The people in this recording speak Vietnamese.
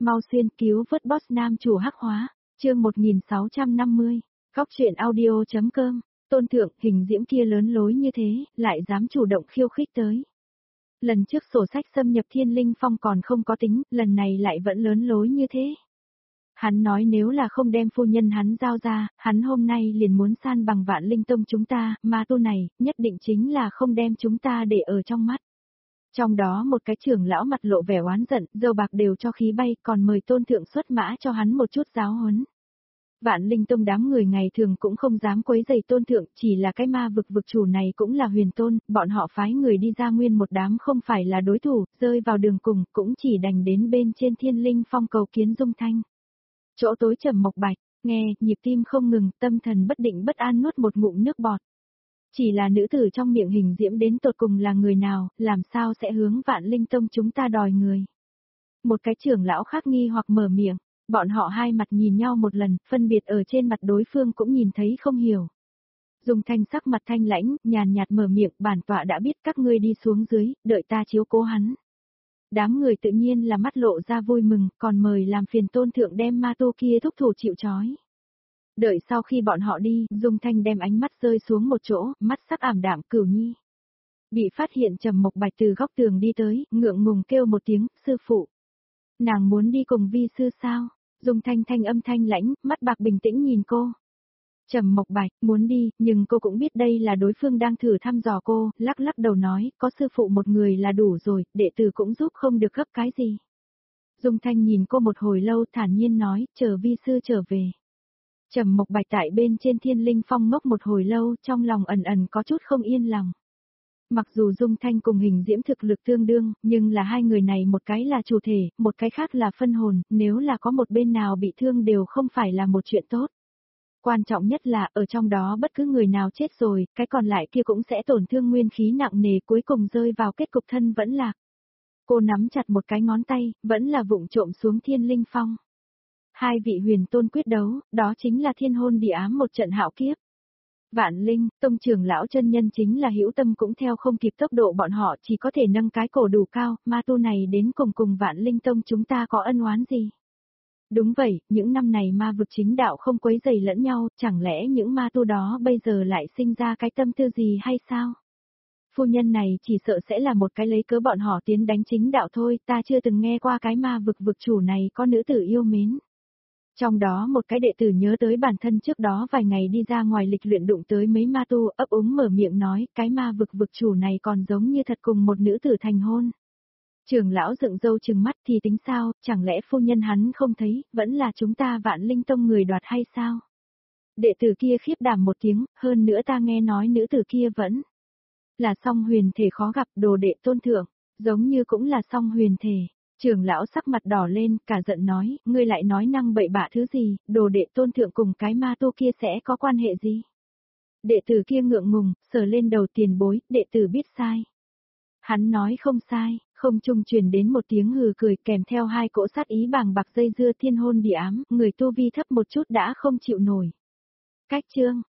Mau xuyên cứu vớt boss nam chủ hắc hóa, chương 1650, góc truyện audio.com, Tôn Thượng, hình diễm kia lớn lối như thế, lại dám chủ động khiêu khích tới. Lần trước sổ sách xâm nhập Thiên Linh Phong còn không có tính, lần này lại vẫn lớn lối như thế. Hắn nói nếu là không đem phu nhân hắn giao ra, hắn hôm nay liền muốn san bằng Vạn Linh Tông chúng ta, ma tu này, nhất định chính là không đem chúng ta để ở trong mắt. Trong đó một cái trưởng lão mặt lộ vẻ oán giận, dâu bạc đều cho khí bay, còn mời Tôn Thượng xuất mã cho hắn một chút giáo huấn. Vạn Linh Tông đám người ngày thường cũng không dám quấy rầy Tôn Thượng, chỉ là cái ma vực chủ này cũng là huyền tôn, bọn họ phái người đi ra nguyên một đám không phải là đối thủ, rơi vào đường cùng, cũng chỉ đành đến bên trên Thiên Linh Phong cầu kiến Dung Thanh. Chỗ tối trầm mộc bạch, nghe, nhịp tim không ngừng, tâm thần bất định bất an nuốt một ngụm nước bọt. Chỉ là nữ tử trong miệng hình diễm đến tột cùng là người nào, làm sao sẽ hướng Vạn Linh Tông chúng ta đòi người. Một cái trưởng lão khác nghi hoặc mở miệng, bọn họ hai mặt nhìn nhau một lần, phân biệt ở trên mặt đối phương cũng nhìn thấy không hiểu. Dung Thanh sắc mặt thanh lãnh, nhàn nhạt mở miệng, bản tọa đã biết các ngươi đi xuống dưới, đợi ta chiếu cố hắn. Đám người tự nhiên là mắt lộ ra vui mừng, còn mời làm phiền Tôn Thượng đem ma tu kia thúc thủ chịu trói. Đợi sau khi bọn họ đi, Dung Thanh đem ánh mắt rơi xuống một chỗ, mắt sắc ảm đạm. Cửu Nhi. Bị phát hiện Trầm Mộc Bạch từ góc tường đi tới, ngượng ngùng kêu một tiếng, sư phụ. Nàng muốn đi cùng vi sư sao? Dung Thanh thanh âm thanh lãnh, mắt bạc bình tĩnh nhìn cô. Trầm Mộc Bạch, muốn đi, nhưng cô cũng biết đây là đối phương đang thử thăm dò cô, lắc lắc đầu nói, có sư phụ một người là đủ rồi, đệ tử cũng giúp không được gấp cái gì. Dung Thanh nhìn cô một hồi lâu thản nhiên nói, chờ vi sư trở về. Trầm Mộc Bạch tại bên trên Thiên Linh Phong ngốc một hồi lâu, trong lòng ẩn ẩn có chút không yên lòng. Mặc dù Dung Thanh cùng hình diễm thực lực tương đương, nhưng là hai người này một cái là chủ thể, một cái khác là phân hồn, nếu là có một bên nào bị thương đều không phải là một chuyện tốt. Quan trọng nhất là, ở trong đó bất cứ người nào chết rồi, cái còn lại kia cũng sẽ tổn thương nguyên khí nặng nề cuối cùng rơi vào kết cục thân vẫn lạc. Cô nắm chặt một cái ngón tay, vẫn là vụng trộm xuống Thiên Linh Phong. Hai vị huyền tôn quyết đấu, đó chính là thiên hôn địa ám một trận hạo kiếp. Vạn Linh, Tông trưởng lão chân nhân chính là hữu tâm cũng theo không kịp tốc độ bọn họ chỉ có thể nâng cái cổ đủ cao, ma tu này đến cùng Vạn Linh Tông chúng ta có ân oán gì? Đúng vậy, những năm này ma vực chính đạo không quấy rầy lẫn nhau, chẳng lẽ những ma tu đó bây giờ lại sinh ra cái tâm tư gì hay sao? Phu nhân này chỉ sợ sẽ là một cái lấy cớ bọn họ tiến đánh chính đạo thôi, ta chưa từng nghe qua cái ma vực chủ này có nữ tử yêu mến. Trong đó một cái đệ tử nhớ tới bản thân trước đó vài ngày đi ra ngoài lịch luyện đụng tới mấy ma tu, ấp úng mở miệng nói, cái ma vực chủ này còn giống như thật cùng một nữ tử thành hôn. Trưởng lão dựng râu trừng mắt thì tính sao, chẳng lẽ phu nhân hắn không thấy, vẫn là chúng ta Vạn Linh Tông người đoạt hay sao? Đệ tử kia khiếp đảm một tiếng, hơn nữa ta nghe nói nữ tử kia vẫn là song huyền thể khó gặp, đồ đệ Tôn Thượng, giống như cũng là song huyền thể. Trưởng lão sắc mặt đỏ lên, cả giận nói, ngươi lại nói năng bậy bạ thứ gì, đồ đệ Tôn Thượng cùng cái ma tu kia sẽ có quan hệ gì? Đệ tử kia ngượng ngùng, sờ lên đầu tiền bối, đệ tử biết sai. Hắn nói không sai, không trung truyền đến một tiếng hừ cười kèm theo hai cỗ sát ý bàng bạc dây dưa thiên hôn địa ám, người tu vi thấp một chút đã không chịu nổi. Cách chương,